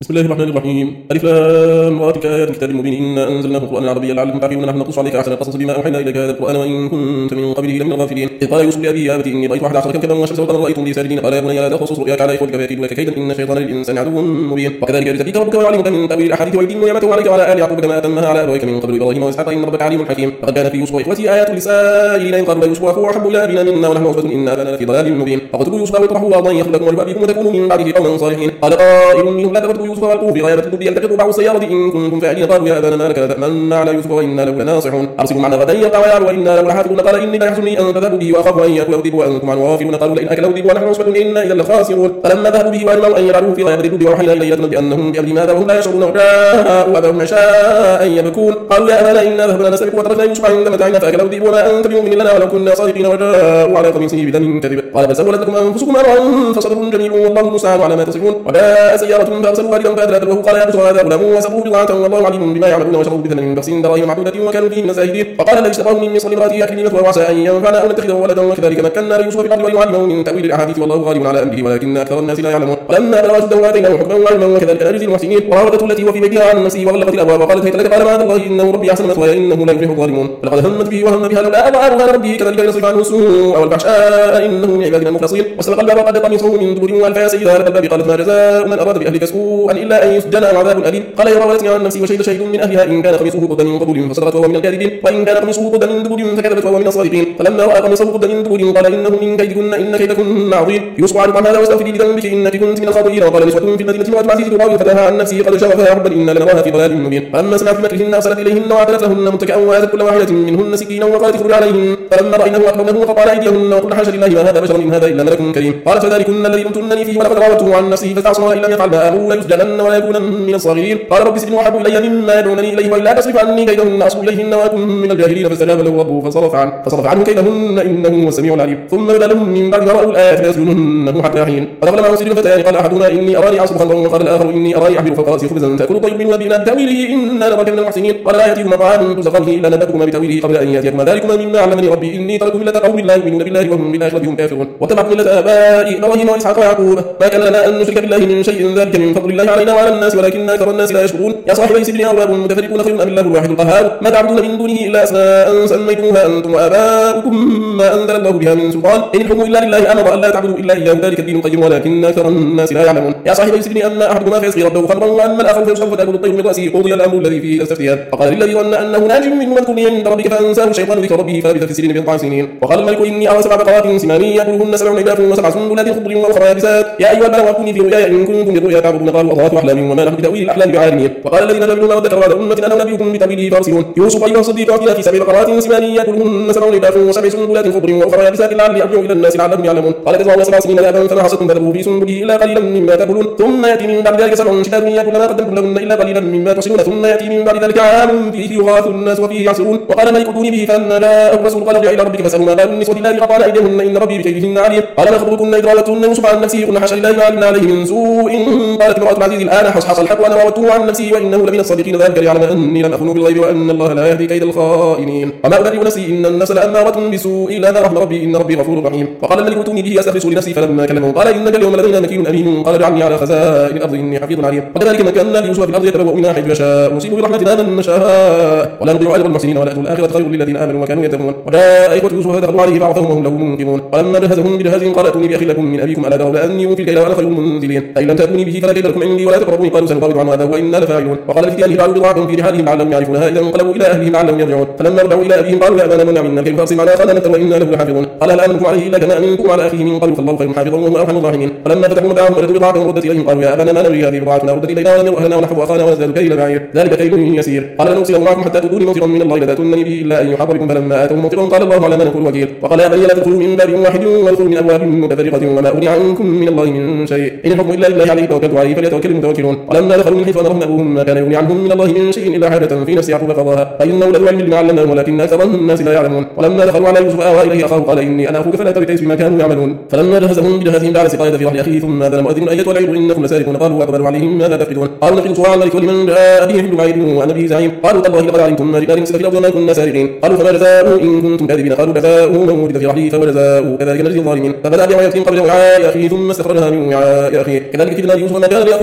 بسم الله الرحمن الرحيم. ألف لام را تلك آيات الكتاب المبين إنا أنزلناه قرآنا عربيا لعلكم تعقلون نحن نقص عليك أحسن القصص بما أوحينا إليك هذا القرآن وإن كنت من قبله لمن الغافلين. إذ قال يوسف لأبيه يا أبت إني رأيت 11 كوكبا والشمس والقمر رأيتهم لي ساجدين قال يا بني لا تقصص رؤياك على إخوتك فيكيدوا لك كيدا إن الشيطان للإنسان عدو مبين. وكذلك يجزيك ربك ويعلمك من تأويل الأحاديث ويتم نعمته عليك وعلى آل يعقوب كما أتمها على أبويك من قبل إبراهيم وإسحاق إن ربك عليم حكيم. لقد كان في يوسف وإخوته آيات للسائلين إذ قالوا يوسف وأخوه أحب إلى أبينا منا ونحن عصبة إن أبانا لفي ضلال مبين. فاقتلوا يوسف واطرحوه أرضا يخل لكم وجه أبيكم وتكونوا من بعده قوما صالحين. قال قائل منهم لا تقتلوا يوسف والقوه في غيابة الجب يلتقط بعض السيارة إن كنتم فاعلين. قالوا يا أبانا ما لك لا تأمنا على يوسف وإنا له لناصحون أرسلوا معنا غدا يرتع ويعل وإنا له لحافظون. قال إني لا يحزنني أن تذهبوا به وأخاف أن يأكله الذئب وأنتم عنه غافلون. قالوا لئن أكله الذئب ونحن عصبة إنا إذا لخاسرون. فلما ذهبوا به وأجمعوا أن يجعلوه في غيابة الجب وأوحينا إليه لتنبئنهم بأمرهم هذا وهم لا يشعرون. وجاءوا أباهم عشاء يبكون. قالوا يا أبانا إنا ذهبنا نستبق وتركنا يوسف عند متاعنا فأكله الذئب وما أنت بمؤمن لنا ولو كنا صادقين. وجاءوا على قميصه بدم كذب قال بل سولت لكم أنفسكم أمرا فصبر جميل والله المستعان على ما تصفون. وجاء سيارة فأرسلوا والدا فأدلت له قال يا بشرى هذا غلام وسروا بضاعة والله عليم بما يعملون وشروا بثمن بخس دراهم معدودة وكانوا فيه من الزاهدين. فقال الذي اشتراه من مصر لامرأته أكرمي مثواه وعسى أن ينفعنا أو نتخذه ولدا وكذلك مكنا ليوسف في الأرض ولنعلمه من تأويل الأحاديث والله غالب على أمره ولكن أكثر الناس لا يعلمون. ولما بلغ أشده آتيناه حكما وعلما وكذلك نجزي المحسنين. وراودته التي هو في بيتها عن نفسه وغلقت الأبواب وقالت هيت لك قال معاذ الله إنه ربي أحسن مثواي إنه لا يفلح الظالمون. ولقد همت به وهم بها لولا أن رأى برهان ربه كذلك لنصرف عنه السوء والفحشاء إنه من عبادنا المخلصين. واستبق الباب وقد قميصه من دبر والف يا سيدها لدى الباب قالت ما جزاء من أراد بأهلك سوءا إلا أن يسجن أو عذاب أليم. قال يا راودتني عن نفسي وشهد شهيد من أهلها إن كان قميصه قد من قبل فصدقت وهو من الكاذبين وإن كان قميصه قد من دبر فكذبت وهو من الصادقين. فلما رأى قميصه قد من دبر قال إنه من كيدكن إن كيدكن عظيم. يوسف أعرض عن هذا واستغفري لذنبك إنك كنت من الخاطئين. وقال نسوة في المدينة امرأة العزيز تراود فتاها عن نفسه قد شغفها حبا إنا لنراها في ضلال مبين. فلما سمعت بمكرهن أرسلت إليهن وأعتدت لهن متكئا وآتت كل واحدة منهن سكينا وقالت اخرج عليهن. فلما رأينه أكبرنه فقال أيديهن وقلن حاشا لله ما هذا بشر إن هذا إلا ملك كريم. قالت فذلكن الذي لمتنني فيه ولقد راودته عن نفسه فاستعصم إن لم يفعل ما آمره ليسجنن ولا يكونن من الصاغرين. قال رب السجن أحب إلي مما يدعونني إليه وإلا تصرف عني كيدهن أصب إليهن وأكن من الجاهلين. فاستجاب له ربه فصرف عنه كيدهن إنه هو السميع العليم. ثم بدا لهم من بعد ما رأوا الآيات فيسجننه حتى حين. ودخل معه سجن فتيان قال أحدهما إني أراني أعصر خمرا وقال الآخر إني أراني أحمل فوق رأسي خبزا تأكل الطير منه نبئنا بتأويله إنا نراك من المحسنين. قال لا يأتيكما طعام ترزقانه إلا نبأتكما بتأويله قبل أن يأتيكما ذلكما مما علمني ربي إني تركت ملة قوم لا يؤمنون بالله وهم بالآخرة هم كافرون واتبعت ملة آبائي إبراهيم وإسحاق ويعقوب ما كان لنا أن نشرك بالله من شيء ذلك من فضل الله علينا وعلى الناس ولكن أكثر الناس لا يشكرون. يا صاحبي السجن أرباب متفرقون خير أم الله الواحد القهار ما تعبدون من دونه إلا أسماء سميتموها أنتم وآباؤكم ما أنزل الله بها من سلطان إن الحكم إلا لله أمر ألا تعبدوا إلا إياه ذلك الدين القيم ولكن أكثر الناس لا يعلمون. يا صاحبي السجن أما أحدكما فيسقي ربه خمرا وأما الآخر فيصرف فتأكل الطير من رأسه قضي الأمر الذي فيه تستفتيان. فقال للذي ظن أنه ناج منه اذكرني عند ربك فأنساه الشيطان ذكر ربه فلبث في السجن بضع سنين. وقال الملك إني أرى 7 بقرات سمان يأكلهن 7 عجاف و7 سنبلات خضر وأخرى يابسات يا أيها الملأ أفتوني في رؤياي إن كنتم للرؤيا تعبدون. قالوا أضغاث أحلام وما نحن بتأويل الأحلام بعالمين. وقال الذين لا يؤمنون وادكروا بعد أمة أنا أنبئكم بتأويله فارسلون. يوسف أيها الصديق أتينا في 7 بقرات سمان يأكلهن 7 عجاف و7 سنبلات خضر وأخرى يابسات لعلي أرجع إلى الناس لعلهم يعلمون. قال تزرعون 7 سنين دابا فما حصدتم فذروا في سنبله إلا قليلا مما تأكلون ثم يأتي من بعد ذلك 7 شتات يأكل ما قدمتم لهن إلا قليلا مما تحصنون ثم يأتي من بعد ذلك عام فيه يغاث الناس وفيه يعصرون. وقال الملك ائتوني به فلما جاءه الرسول قال ارجع إلى ربك فاسألوا ما بال النسوة اللاتي قطعن أيديهن إن ربي بكيدهن عليم. قال ما خطبكن إذ راودتن يوسف عن نفسه قلنا حاشا لله ما علمنا عليه من سوء. قالت امرأة العزيز الآن حصحص الحق وأنا راودته عن نفسه وإنه لمن الصادقين ذلك ليعلم أني لم أخن بالغيب وأن الله لا يهدي كيد الخائنين. وما أبرئ نفسي إن النفس لأمارة بسوء إلا ما رحم ربي إن ربي غفور رحيم. وقال الملك ائتوني به أستخلصه لنفسي فلما كلمه قال إنك اليوم لدينا مكين أمين. قال اجعلني على خزائن الأرض إني حفيظ عليم. وكذلك مكنا ليوسف في الأرض يتبوأ منها حيث يشاء نصيب برحمتنا من نشاء ولا نضيع أجر المحسنين ولأجر الآخرة خير للذين آمنوا وكانوا يتقون. وجاء إخوة يوسف فدخلوا عليه فعرفهم وهم له منكرون. ولما جهزهم بجهازهم قال ائتوني بأخ لكم من أبيكم ألا ترون أني أوفي الكيل وأنا خير المنزلين. فإن لم تأتوني به فلا كيل لكم عندي ولا تقربوني. قالوا سنفاوض عن هذا وإنا لفاعلون. وقال لفتيانه جعلوا بضاعتهم في رحالهم لعلهم يعرفونها إذا انقلبوا إلى أهلهم لعلهم يرجعون. فلما رجعوا إلى أبيهم قالوا يا أبانا منع منا الكيل فأرسل معنا خزنة وإنا له لحافظون. قال هل آمنكم عليه إلا كما أمنتم على أخيه من قبل فالله خير حافظا وهو أرحم الراحمين. فلما فتحوا متاعهم وجدوا بضاعتهم ردت إليهم قالوا يا أبانا ما نبغي هذه بضاعتنا ردت إلينا ونمر أهلنا ونحب أخانا ونزداد كيل بعير ذلك كيل يسير. قال لنرسله معكم حتى تؤتوني موثقا من الله لتأتونني به إلا أن يحاط بكم. فلما آتوا موثقا قال الله على ما نقول وكيل. وقال يا بني لا تدخلوا من باب واحد وادخلوا من أبواب متفرقة وما أغني عنكم من الله من شيء إن الحكم إلا لله عليه توكلت عليه فليتوكل المتوكلون. ولما دخلوا من حيث أمرهم أبوهم ما كان يغني عنهم من الله من شيء إلا حاجة في نفس يعقوب قضاها فإنه لذو علم لما علمناه ولكن أكثر الناس لا يعلمون. ولما دخلوا على يوسف آوى إليه أخاه قال إني أنا أخوك فلا تبتئس بما كانوا يعملون. فلما جهزهم بجهازهم جعل السقاية في رحل أخيه ثم أذن مؤذن أيتها العير إنكم لسارقون. قالوا وأقبلوا عليهم ماذا تفقدون. قالوا نفقد صواع الملك ولمن جاء به حمل بعير وأنا به زعيم. قالوا تالله لقد علمتم ما جئنا لنفسد في الأرض وما كنا سارقين. قالوا فما جزاؤه إن كنتم كاذبين. قالوا جزاؤه من وجد في رحله فهو جزاؤه كذلك نجزي الظالمين. فبدأ بوعية قبل وعاء أخيه ثم استخرجها من وعاء أخيه كذلك كدنا ليوسف ما كان ليأخذ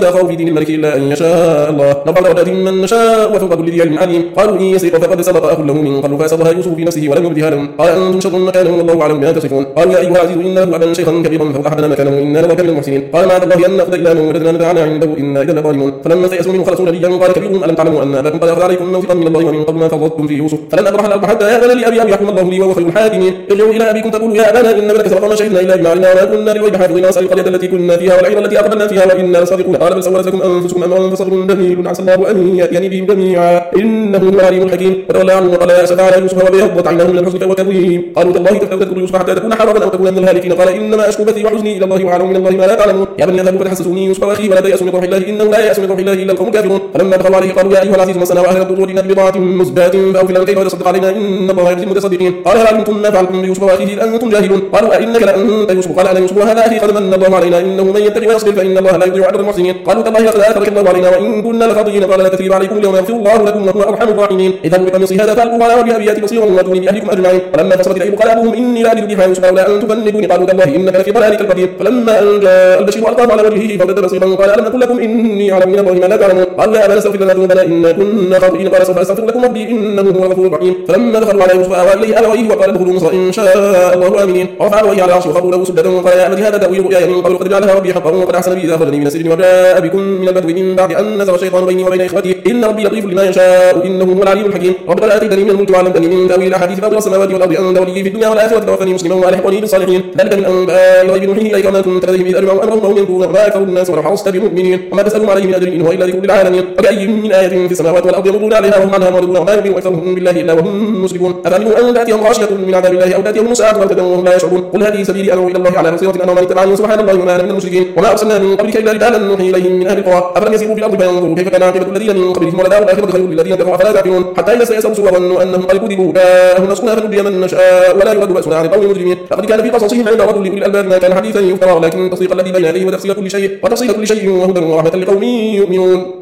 يتداخل في دين الملك إلا أن يشاء الله نرفع درجات من نشاء وفوق كل ذي علم عليم قالوا إن يسرق فقد سبق أخ له من قبل فأسرها يوسف في نفسه ولم يبدها لهم قال أنتم شر مكانا والله أعلم بما تصفون قالوا يا أيها العزيز إنه أبا شيخا كبيرا فأحدنا مكانه إنا نراك من المحسنين قال معاذ الله أن نأخذ إلا من وجدنا متاعنا عنده إنا إذا لظالمون فلما استيأسوا منه خلصوا نبيا قال كبيرهم ألم تعلموا أن أباكم قد أخذ عليكم موثقا من الله ومن قبل ما فرضتم في يوسف فلن أبرح الأرض حتى يأذن لي أبي أن يحكم الله لي وهو خير الحاكمين ارجعوا إلى أبيكم تقولوا يا أبانا إن ابنك سبق ما شهدنا إلا بما علمنا وما كنا للغيب حافظين واسأل القرية التي كنا فيها والعير التي أقبلنا فيها وإنا لصادقون قال بل سولت لكم أنفسكم أمرا فصبر جميل عسى الله أن يأتيني بهم جميعا إنه هو العليم الحكيم فتولى عنه وقال يا أسف على يوسف وابيضت عيناه من الحزن فهو كظيم قالوا تالله تذكر يوسف حتى تكون حرضا أو تكون من الهالكين قال إنما أشكو بثي وحزني إلى الله وأعلم من الله ما لا تعلمون يا بني اذهبوا فتحسسوا من يوسف وأخيه ولا تيأسوا من روح الله إنه لا يأس من روح الله إلا القوم الكافرون فلما دخلوا عليه قالوا يا أيها العزيز مسنا وأهل الضر جئنا ببضاعة مزجاة فأوفي لنا كيف وتصدق علينا إن الله يجزي المتصدقين قال هل علمتم ما فعلتم بيوسف وأخيه إذ أنتم جاهلون قالوا أئنك لأنت يوسف قال أنا يوسف وهذا أخي قد من الله علينا إنه من يتقي ويصبر فإن الله لا يضيع أجر المحسنين قالوا تالله لقد آثرك الله علينا وإن كنا لخاطئين قال لا تثريب عليكم اليوم يغفر الله لكم وهو أرحم الراحمين اذهبوا بقميصي هذا فألقوه على وجه أبي بصيرا وأتوني بأهلكم أجمعين فلما فصلت العير قال أبوهم إني لأجد ريح يوسف لولا أن تفندوني قالوا تالله إنك لفي ضلالك القديم فلما أن جاء البشير ألقاه على وجهه فارتد بصيرا قال ألم أقل لكم إني أعلم من الله ما لا تعلمون قالوا يا أبانا استغفر لنا ذنوبنا إنا كنا خاطئين قال سوف أستغفر لكم ربي إنه هو الغفور الرحيم فلما دخلوا على يوسف آوى إليه أبويه وقال ادخلوا مصر إن شاء الله آمنين ورفع أبويه على العرش وخروا له سجدا وقال يا أبت هذا تأويل رؤياي من قبل قد جعلها ربي حقا وقد أحسن بي إذا أخرجني من السجن وجاء بكم من البدو من بعد أن نزغ الشيطان بيني وبين إخوتي إن ربي لطيف لما يشاء إنه هو العليم الحكيم رب قد آتيتني من الملك وعلمتني من تأويل الأحاديث فاطر السماوات والأرض أنت ولي في الدنيا والآخرة توفني مسلما وألحقني بالصالحين ذلك من أنباء الغيب نوحيه إليك وما كنت لديهم إذ أجمعوا أمرهم وهم ينكرون وما أكثر الناس ولو حرصت بمؤمنين وما تسألهم عليه من أجر إن هو إلا ذكر للعالمين وكأي من آية في السماوات والأرض يمرون عليها وهم عنها معرضون وما يؤمن أكثرهم بالله إلا وهم مشركون أفأمنوا أن تأتيهم غاشية من عذاب الله أو تأتيهم ساعة بغتة وهم لا يشعرون قل هذه سبيلي أدعو إلى الله على بصيرة أنا ومن اتبعني سبحان الله وما أنا من المشركين وما أرسلنا من قبلك إلا رجالا نوحي إليهم من أهل القرى أفلم يسيروا في الأرض فينظروا كيف كان عاقبة الذين من قبلهم ولدار الآخرة خير للذين اتقوا أفلا تعقلون حتى إذا استيأسوا وظنوا أنهم قد كذبوا جاءهم نصرنا فنجي من نشاء ولا يرد بأسنا عن القوم المجرمين لقد كان في قصصهم عند رجل لأولي الألباب ما كان حديثا يفترى ولكن تصديق الذي بين يديه وتفصيل كل شيء وهدى ورحمة لقوم يؤمنون